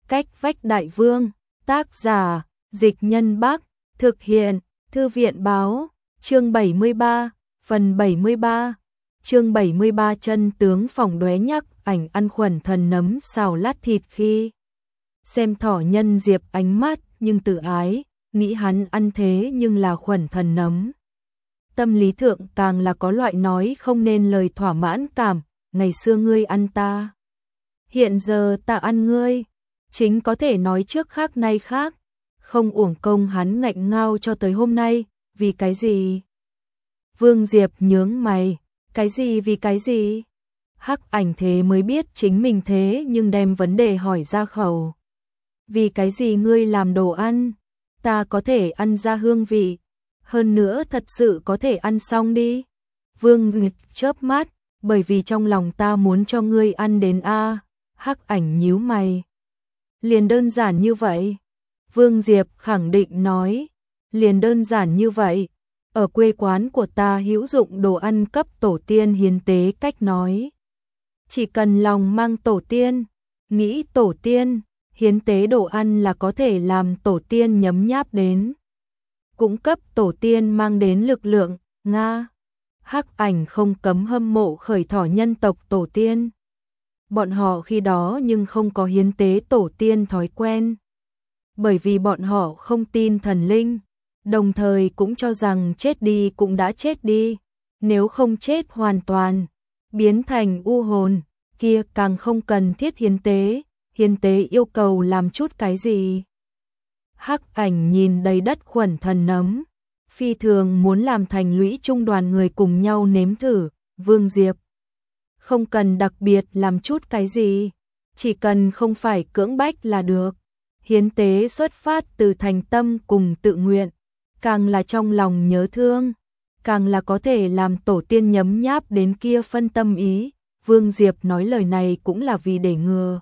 Cách vách đại vương, tác giả, Dịch Nhân Bắc, thực hiện, Thư viện báo, chương 73, phần 73, chương 73 chân tướng phỏng đoé nhắc ảnh ăn khuẩn thần nấm xào lát thịt khi xem Thỏ Nhân Diệp ánh mắt nhưng tự ái, nghĩ hắn ăn thế nhưng là khuẩn thần nấm. Tâm lý thượng càng là có loại nói không nên lời thỏa mãn cảm, ngày xưa ngươi ăn ta, hiện giờ ta ăn ngươi, chính có thể nói trước khác nay khác, không uổng công hắn ngạnh ngao cho tới hôm nay, vì cái gì? Vương Diệp nhướng mày, cái gì vì cái gì? Hắc Ảnh thế mới biết chính mình thế nhưng đem vấn đề hỏi ra khẩu. Vì cái gì ngươi làm đồ ăn? Ta có thể ăn ra hương vị, hơn nữa thật sự có thể ăn xong đi. Vương Diệp chớp mắt, bởi vì trong lòng ta muốn cho ngươi ăn đến a. Hắc Ảnh nhíu mày. Liền đơn giản như vậy. Vương Diệp khẳng định nói, liền đơn giản như vậy. Ở quê quán của ta hữu dụng đồ ăn cấp tổ tiên hiến tế cách nói. Chỉ cần lòng mang tổ tiên, nghĩ tổ tiên, hiến tế đồ ăn là có thể làm tổ tiên nhấm nháp đến. Cũng cấp tổ tiên mang đến lực lượng, Nga. Hắc Ảnh không cấm hâm mộ khởi Thỏ nhân tộc tổ tiên. Bọn họ khi đó nhưng không có hiến tế tổ tiên thói quen. Bởi vì bọn họ không tin thần linh, đồng thời cũng cho rằng chết đi cũng đã chết đi, nếu không chết hoàn toàn, biến thành u hồn, kia càng không cần thiết hiến tế yêu cầu làm chút cái gì. Hắc Ảnh nhìn đầy đất khuẩn thần nấm, phi thường muốn làm thành lũy trung đoàn người cùng nhau nếm thử. Vương Diệp không cần đặc biệt làm chút cái gì, chỉ cần không phải cưỡng bách là được. Hiến tế xuất phát từ thành tâm cùng tự nguyện, càng là trong lòng nhớ thương, càng là có thể làm tổ tiên nhấm nháp đến kia phân tâm ý. Vương Diệp nói lời này cũng là vì để ngừa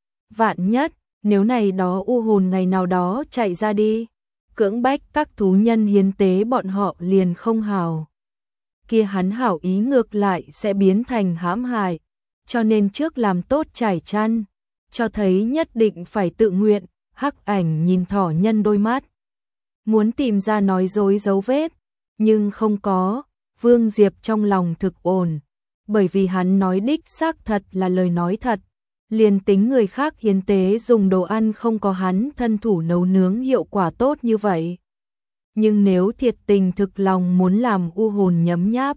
vạn nhất, nếu này đó u hồn ngày nào đó chạy ra đi, cưỡng bách các thú nhân hiến tế bọn họ liền không hảo. Kia hắn hảo ý ngược lại sẽ biến thành hãm hại, cho nên trước làm tốt trải chăn, cho thấy nhất định phải tự nguyện. Hắc Ảnh nhìn Thỏ nhân đôi mắt, muốn tìm ra nói dối dấu vết, nhưng không có. Vương Diệp trong lòng thực ổn, bởi vì hắn nói đích xác thật là lời nói thật, liền tính người khác hiến tế dùng đồ ăn không có hắn thân thủ nấu nướng hiệu quả tốt như vậy. Nhưng nếu thiệt tình thực lòng muốn làm u hồn nhấm nháp,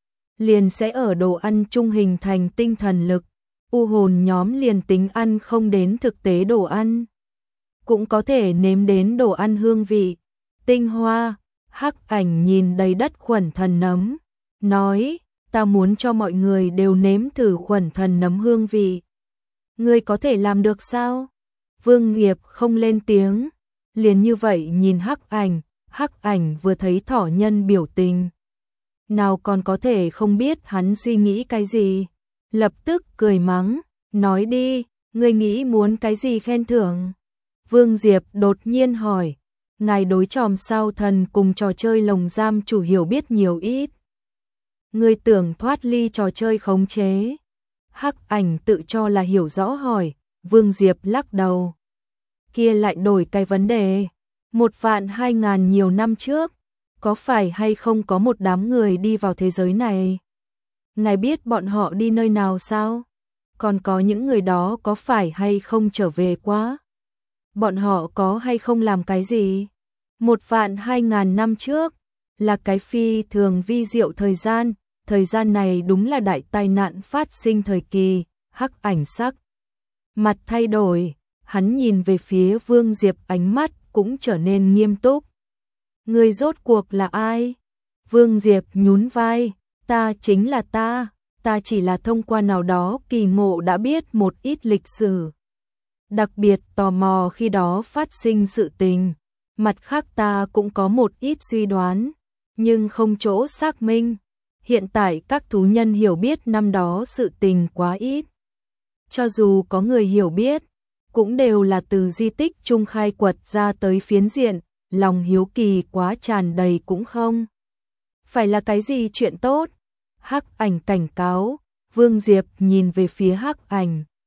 liền sẽ ở đồ ăn trung hình thành tinh thần lực, u hồn nhóm liền tính ăn không đến thực tế đồ ăn, cũng có thể nếm đến đồ ăn hương vị, tinh hoa. Hắc Ảnh nhìn đầy đất khuẩn thần nấm, nói, ta muốn cho mọi người đều nếm thử khuẩn thần nấm hương vị. Ngươi có thể làm được sao? Vương Diệp không lên tiếng, liền như vậy nhìn Hắc Ảnh. Hắc Ảnh vừa thấy Thỏ nhân biểu tình, nào còn có thể không biết hắn suy nghĩ cái gì, lập tức cười mắng, nói đi, ngươi nghĩ muốn cái gì khen thưởng? Vương Diệp đột nhiên hỏi, ngài đối tròm sao thần cùng trò chơi lồng giam chủ hiểu biết nhiều ít? Ngươi tưởng thoát ly trò chơi khống chế? Hắc Ảnh tự cho là hiểu rõ hỏi. Vương Diệp lắc đầu, kia lại đổi cái vấn đề. 1.200.000 nhiều năm trước, có phải hay không có một đám người đi vào thế giới này? Ngài biết bọn họ đi nơi nào sao? Còn có những người đó có phải hay không trở về quá? Bọn họ có hay không làm cái gì? 1.200.000 năm trước, là cái phi thường vi diệu thời gian này đúng là đại tai nạn phát sinh thời kỳ. Hắc Ảnh sắc mặt thay đổi, hắn nhìn về phía Vương Diệp ánh mắt cũng trở nên nghiêm túc. Người rốt cuộc là ai? Vương Diệp nhún vai, ta chính là ta chỉ là thông qua nào đó kỳ ngộ đã biết một ít lịch sử. Đặc biệt tò mò khi đó phát sinh sự tình, mặt khác ta cũng có một ít suy đoán, nhưng không chỗ xác minh. Hiện tại các thú nhân hiểu biết năm đó sự tình quá ít. Cho dù có người hiểu biết, cũng đều là từ di tích trung khai quật ra tới phiến diện, lòng hiếu kỳ quá tràn đầy cũng không phải là cái gì chuyện tốt. Hắc Ảnh cảnh cáo. Vương Diệp nhìn về phía Hắc Ảnh,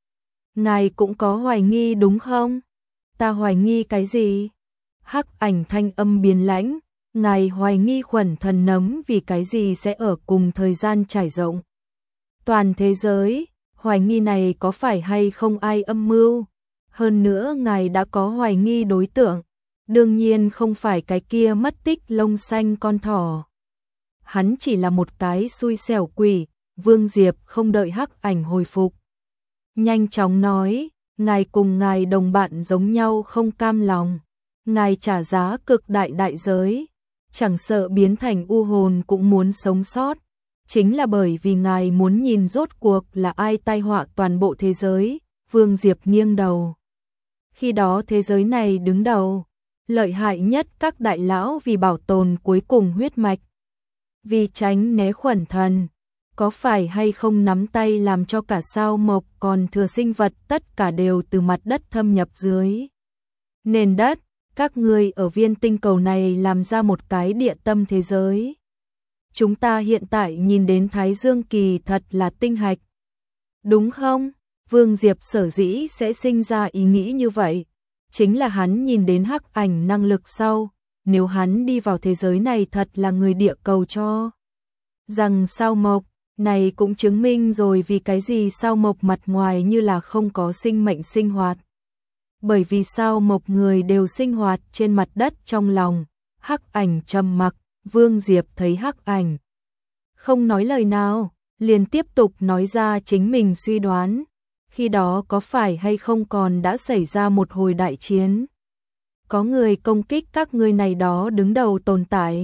Ngài cũng có hoài nghi đúng không? Ta hoài nghi cái gì? Hắc Ảnh thanh âm biến lãnh, ngài hoài nghi Khuẩn Thần nấm vì cái gì sẽ ở cùng thời gian trải rộng toàn thế giới, hoài nghi này có phải hay không ai âm mưu? Hơn nữa ngài đã có hoài nghi đối tượng, đương nhiên không phải cái kia mất tích lông xanh con thỏ. Hắn chỉ là một cái xui xẻo quỷ. Vương Diệp không đợi Hắc Ảnh hồi phục, nhanh chóng nói, ngài cùng ngài đồng bạn giống nhau không cam lòng, ngài trả giá cực đại đại giới, chẳng sợ biến thành u hồn cũng muốn sống sót, chính là bởi vì ngài muốn nhìn rốt cuộc là ai tai họa toàn bộ thế giới. Vương Diệp nghiêng đầu. Khi đó thế giới này đứng đầu, lợi hại nhất các đại lão vì bảo tồn cuối cùng huyết mạch, vì tránh né Khuẩn Thần, có phải hay không nắm tay làm cho cả sao mộc còn thừa sinh vật tất cả đều từ mặt đất thâm nhập dưới nền đất, các ngươi ở viên tinh cầu này làm ra một cái địa tâm thế giới. Chúng ta hiện tại nhìn đến Thái Dương kỳ thật là tinh hạch, đúng không? Vương Diệp sở dĩ sẽ sinh ra ý nghĩ như vậy, chính là hắn nhìn đến Hắc Ảnh năng lực sau, nếu hắn đi vào thế giới này thật là người địa cầu cho rằng sao mộc, này cũng chứng minh rồi vì cái gì sao mộc mặt ngoài như là không có sinh mệnh sinh hoạt. Bởi vì sao mộc người đều sinh hoạt trên mặt đất trong lòng. Hắc Ảnh trầm mặc, Vương Diệp thấy Hắc Ảnh không nói lời nào, liền tiếp tục nói ra chính mình suy đoán. Khi đó có phải hay không còn đã xảy ra một hồi đại chiến? Có người công kích các ngươi này đó đứng đầu tồn tại.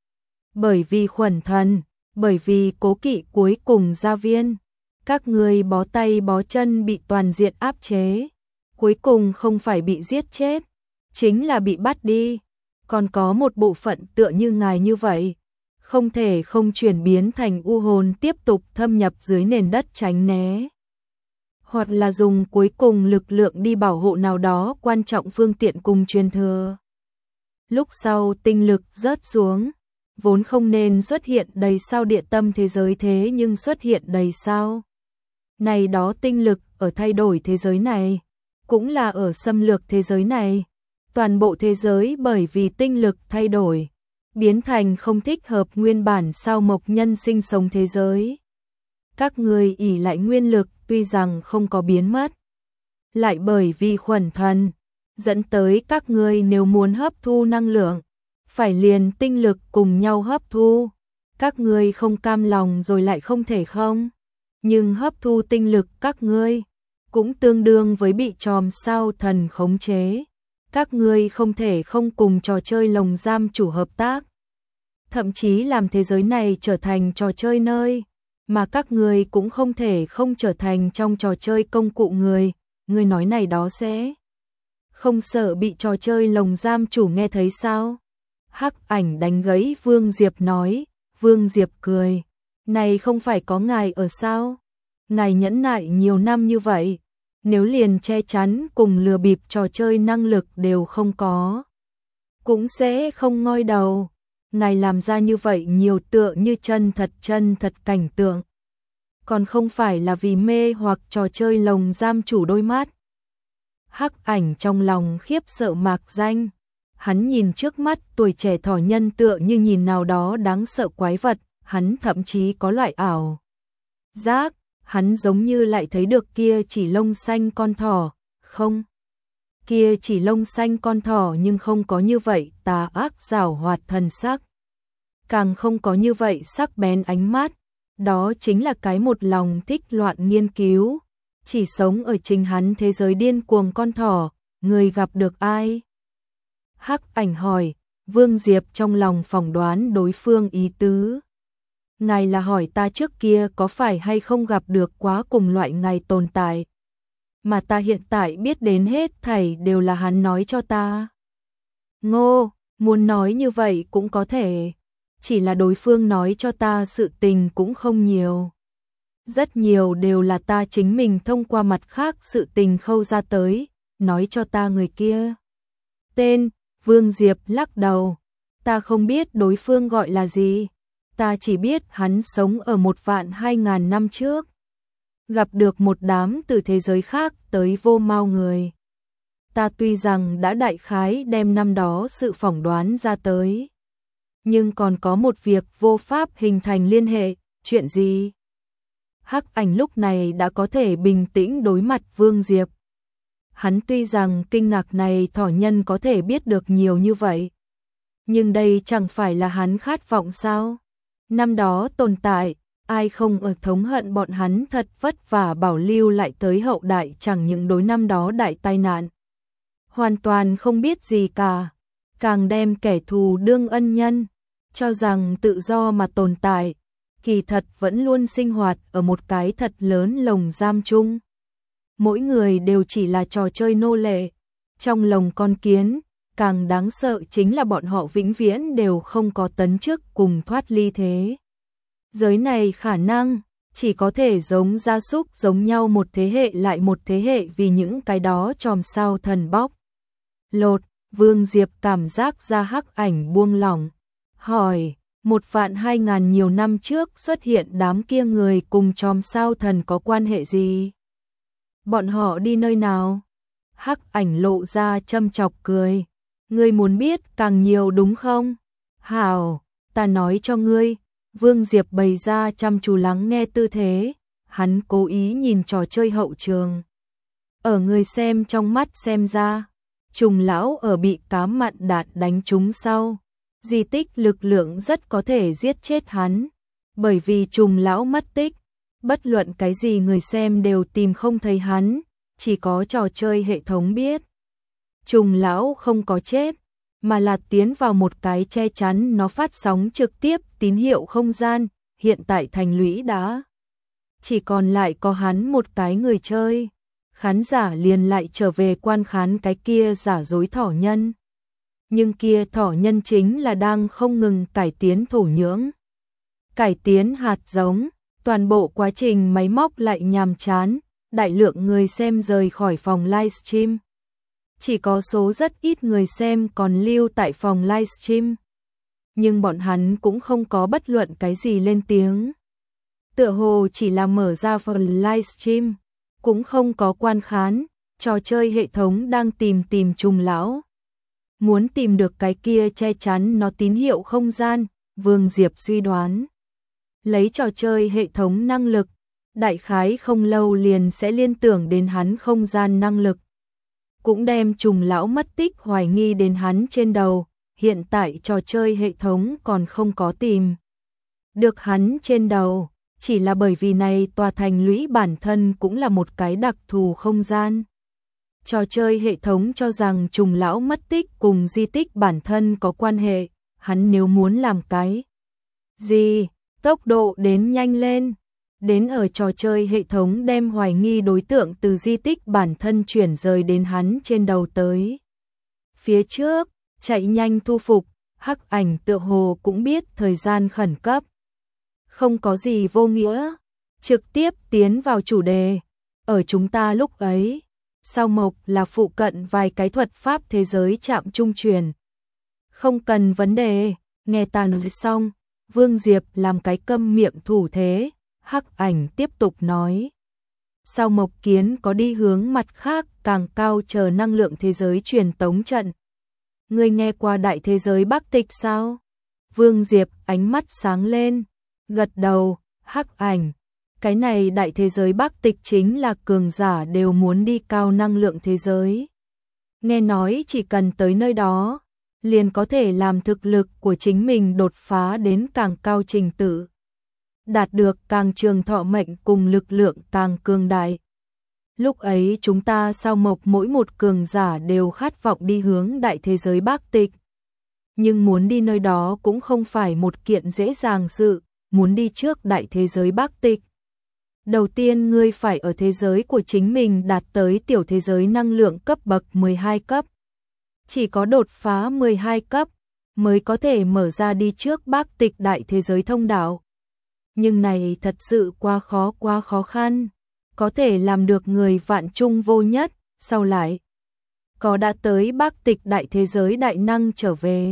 Bởi vì Khuẩn Thần, bởi vì cố kỵ cuối cùng gia viên, các ngươi bó tay bó chân bị toàn diện áp chế, cuối cùng không phải bị giết chết, chính là bị bắt đi. Còn có một bộ phận tựa như ngài như vậy, không thể không chuyển biến thành u hồn tiếp tục thâm nhập dưới nền đất tránh né, hoặc là dùng cuối cùng lực lượng đi bảo hộ nào đó quan trọng phương tiện cùng truyền thừa. Lúc sau tinh lực rớt xuống, vốn không nên xuất hiện đầy sao địa tâm thế giới thế nhưng xuất hiện đầy sao. Này đó tinh lực ở thay đổi thế giới này, cũng là ở xâm lược thế giới này. Toàn bộ thế giới bởi vì tinh lực thay đổi, biến thành không thích hợp nguyên bản sao mộc nhân sinh sống thế giới. Các người ỷ lại nguyên lực tuy rằng không có biến mất, lại bởi vì Khuẩn Thần, dẫn tới các ngươi nếu muốn hấp thu năng lượng, phải liền tinh lực cùng nhau hấp thu. Các ngươi không cam lòng rồi lại không thể không. Nhưng hấp thu tinh lực các ngươi, cũng tương đương với bị chòm sao thần khống chế. Các ngươi không thể không cùng trò chơi lồng giam chủ hợp tác. Thậm chí làm thế giới này trở thành trò chơi nơi, mà các ngươi cũng không thể không trở thành trong trò chơi công cụ người. Người nói này đó sẽ không sợ bị trò chơi lồng giam chủ nghe thấy sao? Hắc Ảnh đánh gãy Vương Diệp nói. Vương Diệp cười, này không phải có ngài ở sao? Ngài nhẫn nại nhiều năm như vậy, nếu liền che chắn cùng lừa bịp trò chơi năng lực đều không có, cũng sẽ không ngoi đầu. Ngài làm ra như vậy nhiều tựa như chân thật cảnh tượng, còn không phải là vì mê hoặc trò chơi lồng giam chủ đôi mắt. Hắc Ảnh trong lòng khiếp sợ mạc danh, hắn nhìn trước mắt tuổi trẻ thỏ nhân tựa như nhìn nào đó đáng sợ quái vật, hắn thậm chí có loại ảo giác, hắn giống như lại thấy được kia chỉ lông xanh con thỏ, không, kia chỉ lông xanh con thỏ nhưng không có như vậy tà ác giảo hoạt thần sắc, càng không có như vậy sắc bén ánh mắt, đó chính là cái một lòng thích loạn nghiên cứu, chỉ sống ở chính hắn thế giới điên cuồng con thỏ. Người gặp được ai? Hắc Ảnh hỏi. Vương Diệp trong lòng phỏng đoán đối phương ý tứ. Ngài là hỏi ta trước kia có phải hay không gặp được quá cùng loại ngài tồn tại, mà ta hiện tại biết đến hết thảy đều là hắn nói cho ta. Ngô, muốn nói như vậy cũng có thể, chỉ là đối phương nói cho ta sự tình cũng không nhiều. Rất nhiều đều là ta chính mình thông qua mặt khác sự tình khâu ra tới, nói cho ta người kia. Tên, Vương Diệp lắc đầu, ta không biết đối phương gọi là gì, ta chỉ biết hắn sống ở 1.200.000 năm trước. gặp được một đám từ thế giới khác tới vô mau người. Ta tuy rằng đã đại khái đem năm đó sự phỏng đoán ra tới, nhưng còn có một việc vô pháp hình thành liên hệ, chuyện gì? Hắc Ảnh lúc này đã có thể bình tĩnh đối mặt Vương Diệp. Hắn tuy rằng kinh ngạc này thỏ nhân có thể biết được nhiều như vậy, nhưng đây chẳng phải là hắn khát vọng sao? Năm đó tồn tại, ai không ở thống hận bọn hắn thật vất vả bảo lưu lại tới hậu đại, chẳng những đối năm đó đại tai nạn hoàn toàn không biết gì cả, càng đem kẻ thù đương ân nhân, cho rằng tự do mà tồn tại, kỳ thật vẫn luôn sinh hoạt ở một cái thật lớn lồng giam chung. Mỗi người đều chỉ là trò chơi nô lệ trong lồng con kiến, càng đáng sợ chính là bọn họ vĩnh viễn đều không có tấn chức cùng thoát ly thế giới này khả năng, chỉ có thể giống gia súc giống nhau một thế hệ lại một thế hệ vì những cái đó chòm sao thần bóc lột. Vương Diệp cảm giác ra Hắc Ảnh buông lỏng, hỏi, 1.200.000 nhiều năm trước xuất hiện đám kia người cùng chòm sao thần có quan hệ gì? Bọn họ đi nơi nào? Hắc Ảnh lộ ra châm chọc cười, ngươi muốn biết càng nhiều đúng không? Hảo, ta nói cho ngươi. Vương Diệp bày ra chăm chú lắng nghe tư thế, hắn cố ý nhìn trò chơi hậu trường. Ở người xem trong mắt xem ra, Trùng lão ở bị cám mặn đạn đánh trúng sau, di tích lực lượng rất có thể giết chết hắn, bởi vì Trùng lão mất tích, bất luận cái gì người xem đều tìm không thấy hắn, chỉ có trò chơi hệ thống biết. Trùng lão không có chết, mà là tiến vào một cái che chắn nó phát sóng trực tiếp tín hiệu không gian, hiện tại thành lũy đã chỉ còn lại có hắn một cái người chơi. Khán giả liền lại trở về quan khán cái kia giả dối thỏ nhân. Nhưng kia thỏ nhân chính là đang không ngừng cải tiến thổ nhưỡng, cải tiến hạt giống, toàn bộ quá trình máy móc lại nhàm chán, đại lượng người xem rời khỏi phòng livestream. Chỉ có số rất ít người xem còn lưu tại phòng livestream. Nhưng bọn hắn cũng không có bất luận cái gì lên tiếng. Tựa hồ chỉ là mở ra phần livestream, cũng không có quan khán, trò chơi hệ thống đang tìm Trùng lão. Muốn tìm được cái kia che chắn nó tín hiệu không gian, Vương Diệp suy đoán. Lấy trò chơi hệ thống năng lực, đại khái không lâu liền sẽ liên tưởng đến hắn không gian năng lực. Cũng đem Trùng lão mất tích hoài nghi đến hắn trên đầu, hiện tại trò chơi hệ thống còn không có tìm được hắn trên đầu, chỉ là bởi vì này tòa thành lũy bản thân cũng là một cái đặc thù không gian. Trò chơi hệ thống cho rằng Trùng lão mất tích cùng di tích bản thân có quan hệ, hắn nếu muốn làm cái gì, tốc độ đến nhanh lên. Đến ở trò chơi hệ thống đem hoài nghi đối tượng từ di tích bản thân chuyển rời đến hắn trên đầu tới. Phía trước, chạy nhanh thu phục, Hắc Ảnh tựa hồ cũng biết thời gian khẩn cấp. Không có gì vô nghĩa, trực tiếp tiến vào chủ đề. Ở chúng ta lúc ấy, Sao Mộc là phụ cận vài cái thuật pháp thế giới chạm trung truyền. Không cần vấn đề, nghe ta nói xong, Vương Diệp làm cái câm miệng thủ thế. Hắc Ảnh tiếp tục nói, Sao Mộc Kiến có đi hướng mặt khác càng cao chờ năng lượng thế giới truyền tống trận. Ngươi nghe qua đại thế giới Bắc Tịch sao? Vương Diệp ánh mắt sáng lên, gật đầu. Hắc Ảnh, cái này đại thế giới Bắc Tịch chính là cường giả đều muốn đi cao năng lượng thế giới. Nghe nói chỉ cần tới nơi đó, liền có thể làm thực lực của chính mình đột phá đến càng cao trình tự, đạt được càng trường thọ mệnh cùng lực lượng càng cường đại. Lúc ấy chúng ta Sao Mộc mỗi một cường giả đều khát vọng đi hướng đại thế giới Bắc Tịch. Nhưng muốn đi nơi đó cũng không phải một kiện dễ dàng sự, muốn đi trước đại thế giới Bắc Tịch. Đầu tiên ngươi phải ở thế giới của chính mình đạt tới tiểu thế giới năng lượng cấp bậc 12 cấp. Chỉ có đột phá 12 cấp mới có thể mở ra đi trước Bắc Tịch đại thế giới thông đạo. Nhưng này thật sự quá khó khăn, có thể làm được người vạn trung vô nhất, sau lại có đã tới Bắc Tịch đại thế giới đại năng trở về,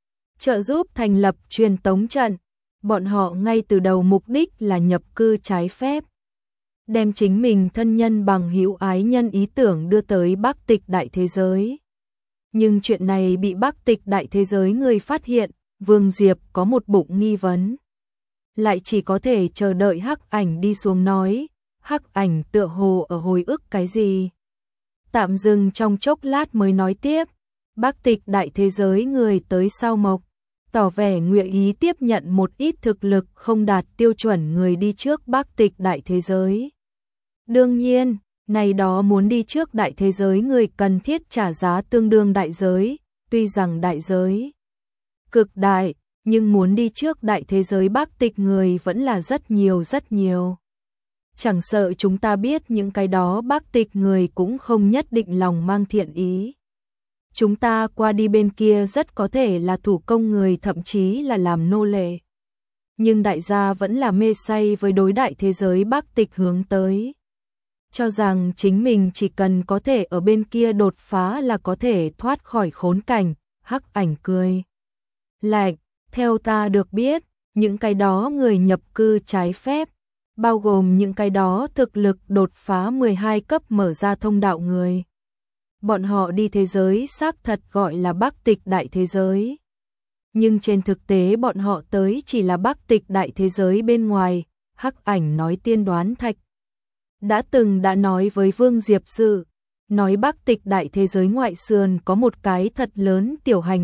trợ giúp thành lập truyền tống trận, bọn họ ngay từ đầu mục đích là nhập cư trái phép. đem chính mình thân nhân bằng hữu ái nhân ý tưởng đưa tới Bắc Tịch đại thế giới. Nhưng chuyện này bị Bắc Tịch đại thế giới người phát hiện, Vương Diệp có một bụng nghi vấn. Lại chỉ có thể chờ đợi Hắc Ảnh đi xuống nói, Hắc Ảnh tựa hồ ở hồi ức cái gì. Tạm dừng trong chốc lát mới nói tiếp, Bắc Tịch đại thế giới người tới Sao Mộc, tỏ vẻ nguyện ý tiếp nhận một ít thực lực không đạt tiêu chuẩn người đi trước Bắc Tịch đại thế giới. Đương nhiên, này đó muốn đi trước đại thế giới người cần thiết trả giá tương đương đại giới, tuy rằng đại giới cực đại, nhưng muốn đi trước đại thế giới Bắc Tịch người vẫn là rất nhiều rất nhiều. Chẳng sợ chúng ta biết những cái đó Bắc Tịch người cũng không nhất định lòng mang thiện ý. Chúng ta qua đi bên kia rất có thể là thủ công người thậm chí là làm nô lệ. Nhưng đại gia vẫn là mê say với đối đại thế giới Bắc Tịch hướng tới. Cho rằng chính mình chỉ cần có thể ở bên kia đột phá là có thể thoát khỏi khốn cảnh, Hắc Ảnh cười lạnh, theo ta được biết, những cái đó người nhập cư trái phép, bao gồm những cái đó thực lực đột phá 12 cấp mở ra thông đạo người. Bọn họ đi thế giới xác thật gọi là Bắc Tịch đại thế giới. Nhưng trên thực tế bọn họ tới chỉ là Bắc Tịch đại thế giới bên ngoài, Hắc Ảnh nói tiên đoán thạch. Đã nói với Vương Diệp Sự, nói Bắc Tịch đại thế giới ngoại sườn có một cái thật lớn tiểu hành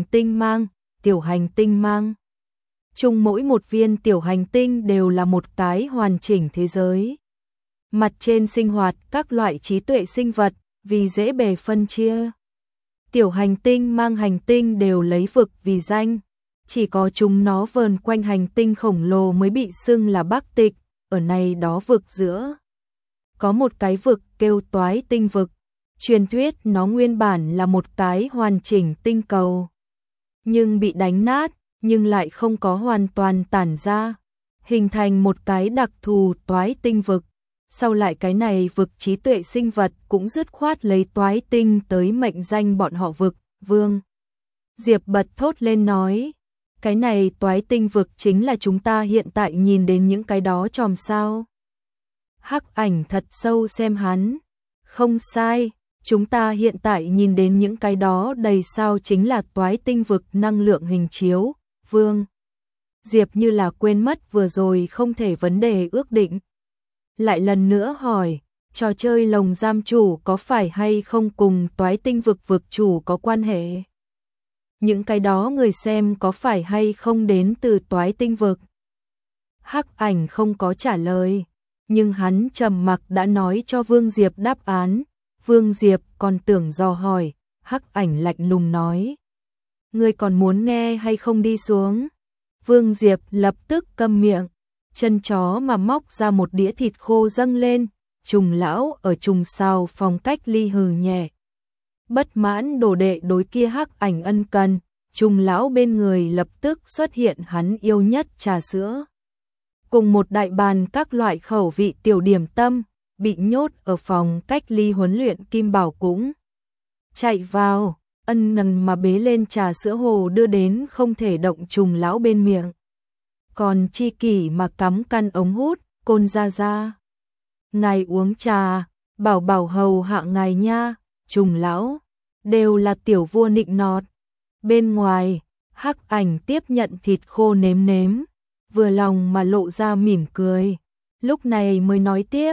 tinh mang. Chung mỗi một viên tiểu hành tinh đều là một cái hoàn chỉnh thế giới. Mặt trên sinh hoạt các loại trí tuệ sinh vật, vì dễ bề phân chia. Tiểu hành tinh đều lấy vực vì danh, chỉ có chúng nó vờn quanh hành tinh khổng lồ mới bị xưng là Bắc Tịch, ở này đó vực giữa. Có một cái vực kêu Toái Tinh vực, truyền thuyết nó nguyên bản là một cái hoàn chỉnh tinh cầu. Nhưng bị đánh nát, nhưng lại không có hoàn toàn tản ra, hình thành một cái đặc thù Toái Tinh vực. Sau lại cái này vực trí tuệ sinh vật cũng dứt khoát lấy Toái Tinh tới mệnh danh bọn họ vực, Vương Diệp bật thốt lên nói, cái này Toái Tinh vực chính là chúng ta hiện tại nhìn đến những cái đó chòm sao. Hắc Ảnh thật sâu xem hắn, không sai, chúng ta hiện tại nhìn đến những cái đó đầy sao chính là Toái Tinh vực năng lượng hình chiếu, Vương Diệp như là quên mất vừa rồi không thể vấn đề ước định. Lại lần nữa hỏi, trò chơi lồng giam chủ có phải hay không cùng Toái Tinh vực vực chủ có quan hệ? Những cái đó người xem có phải hay không đến từ Toái Tinh vực? Hắc Ảnh không có trả lời, nhưng hắn trầm mặc đã nói cho Vương Diệp đáp án. Vương Diệp còn tưởng dò hỏi, Hắc Ảnh lạnh lùng nói, ngươi còn muốn nghe hay không đi xuống? Vương Diệp lập tức câm miệng, chân chó mà móc ra một đĩa thịt khô dâng lên, Trùng lão ở trùng sao phòng cách ly hừ nhẹ. Bất mãn đồ đệ đối kia Hắc Ảnh ân cần, Trùng lão bên người lập tức xuất hiện hắn yêu nhất trà sữa. Cùng một đại bàn các loại khẩu vị tiểu điểm tâm, bị nhốt ở phòng cách ly huấn luyện Kim Bảo cũng chạy vào, ân nần mà bế lên trà sữa hồ đưa đến không thể động Trùng lão bên miệng. Còn chi kỷ mà cắm căn ống hút, Côn ra ra. Ngài uống trà, bảo bảo hầu hạ ngài nha, Trùng lão, đều là tiểu vua nịnh nọt. Bên ngoài, Hắc Ảnh tiếp nhận thịt khô nếm nếm, vừa lòng mà lộ ra mỉm cười. Lúc này mới nói tiếp,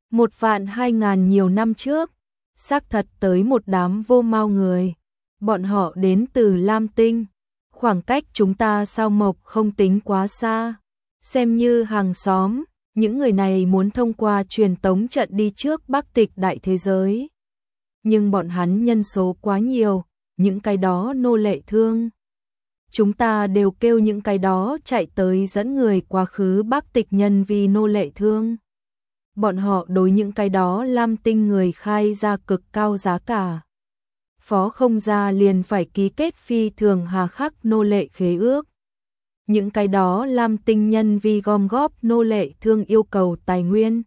1.200.000 nhiều năm trước, xác thật tới một đám vô mao người. Bọn họ đến từ Lam Tinh, khoảng cách chúng ta Sao Mộc không tính quá xa, xem như hàng xóm. Những người này muốn thông qua truyền tống trận đi trước Bắc Tịch đại thế giới. Nhưng bọn hắn nhân số quá nhiều, những cái đó nô lệ thương. Chúng ta đều kêu những cái đó chạy tới dẫn người quá khứ Bắc Tịch nhân vì nô lệ thương. Bọn họ đối những cái đó Lam Tinh người khai ra cực cao giá cả. Phó không ra liền phải ký kết phi thường hà khắc nô lệ khế ước. Những cái đó Lam Tinh nhân vì gom góp nô lệ thương yêu cầu tài nguyên.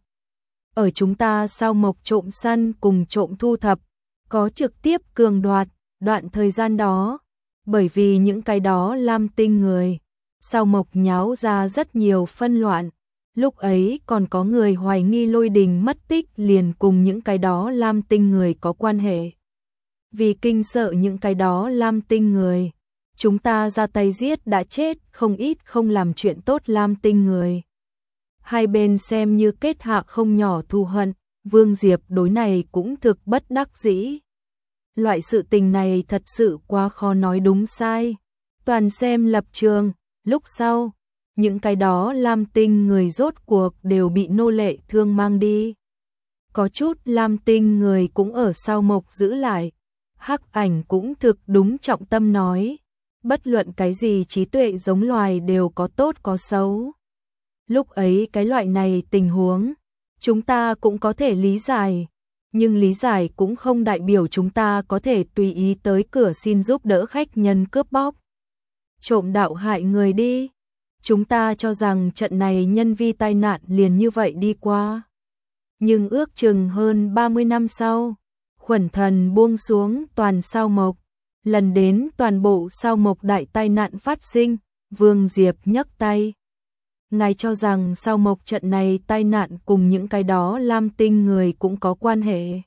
Ở chúng ta Sao Mộc trộm săn cùng trộm thu thập, có trực tiếp cường đoạt, đoạn thời gian đó. Bởi vì những cái đó Lam Tinh người, Sao Mộc nháo ra rất nhiều phân loạn, Lúc ấy còn có người hoài nghi Lôi Đình mất tích liền cùng những cái đó Lam Tinh người có quan hệ. Vì kinh sợ những cái đó Lam Tinh người, chúng ta ra tay giết đã chết không ít không làm chuyện tốt Lam Tinh người. Hai bên xem như kết hạ không nhỏ thù hận, Vương Diệp đối này cũng thực bất đắc dĩ. Loại sự tình này thật sự quá khó nói đúng sai. Toàn xem lập trường, lúc sau, những cái đó Lam Tinh người rốt cuộc đều bị nô lệ thương mang đi. Có chút Lam Tinh người cũng ở sau mộc giữ lại. Hắc Ảnh cũng thực đúng trọng tâm nói, bất luận cái gì trí tuệ giống loài đều có tốt có xấu. Lúc ấy cái loại này tình huống, chúng ta cũng có thể lý giải, nhưng lý giải cũng không đại biểu chúng ta có thể tùy ý tới cửa xin giúp đỡ khách nhân cướp bóc, trộm đạo hại người đi. Chúng ta cho rằng trận này nhân vi tai nạn liền như vậy đi qua. Nhưng ước chừng hơn 30 năm sau, Khuẩn Thần buông xuống toàn sao mộc, lần đến toàn bộ sao mộc đại tai nạn phát sinh, Vương Diệp nhấc tay. Ngài cho rằng sao mộc trận này tai nạn cùng những cái đó Lam Tinh người cũng có quan hệ.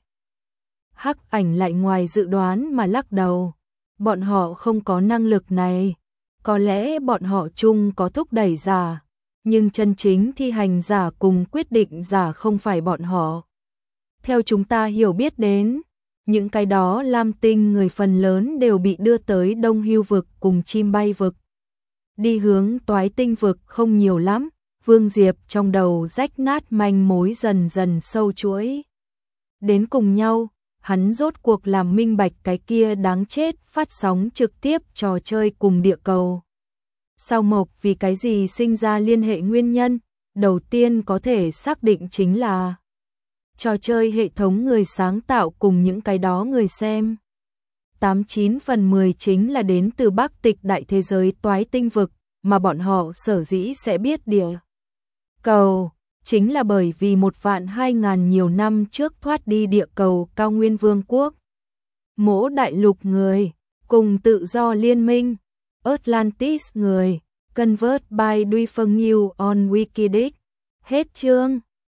Hắc Ảnh lại ngoài dự đoán mà lắc đầu, bọn họ không có năng lực này, có lẽ bọn họ chung có thúc đẩy giả, nhưng chân chính thi hành giả cùng quyết định giả không phải bọn họ. Theo chúng ta hiểu biết đến, những cái đó Lam Tinh người phần lớn đều bị đưa tới Đông Hưu vực cùng Chim Bay vực. Đi hướng Toái Tinh vực không nhiều lắm, Vương Diệp trong đầu rách nát manh mối dần dần sâu chuỗi đến cùng nhau, hắn rốt cuộc làm minh bạch cái kia đáng chết phát sóng trực tiếp trò chơi cùng địa cầu. Sao mộc vì cái gì sinh ra liên hệ nguyên nhân, đầu tiên có thể xác định chính là trò chơi hệ thống người sáng tạo cùng những cái đó người xem. 89/10 chính là đến từ Bắc Tịch đại thế giới Toái Tinh vực, mà bọn họ sở dĩ sẽ biết địa cầu, chính là bởi vì 1.200.000 nhiều năm trước thoát đi địa cầu Cao Nguyên Vương quốc. Mỗ đại lục người, cùng tự do liên minh, Atlantis người, convert by Duifeng New on Wikidic. Hết chương.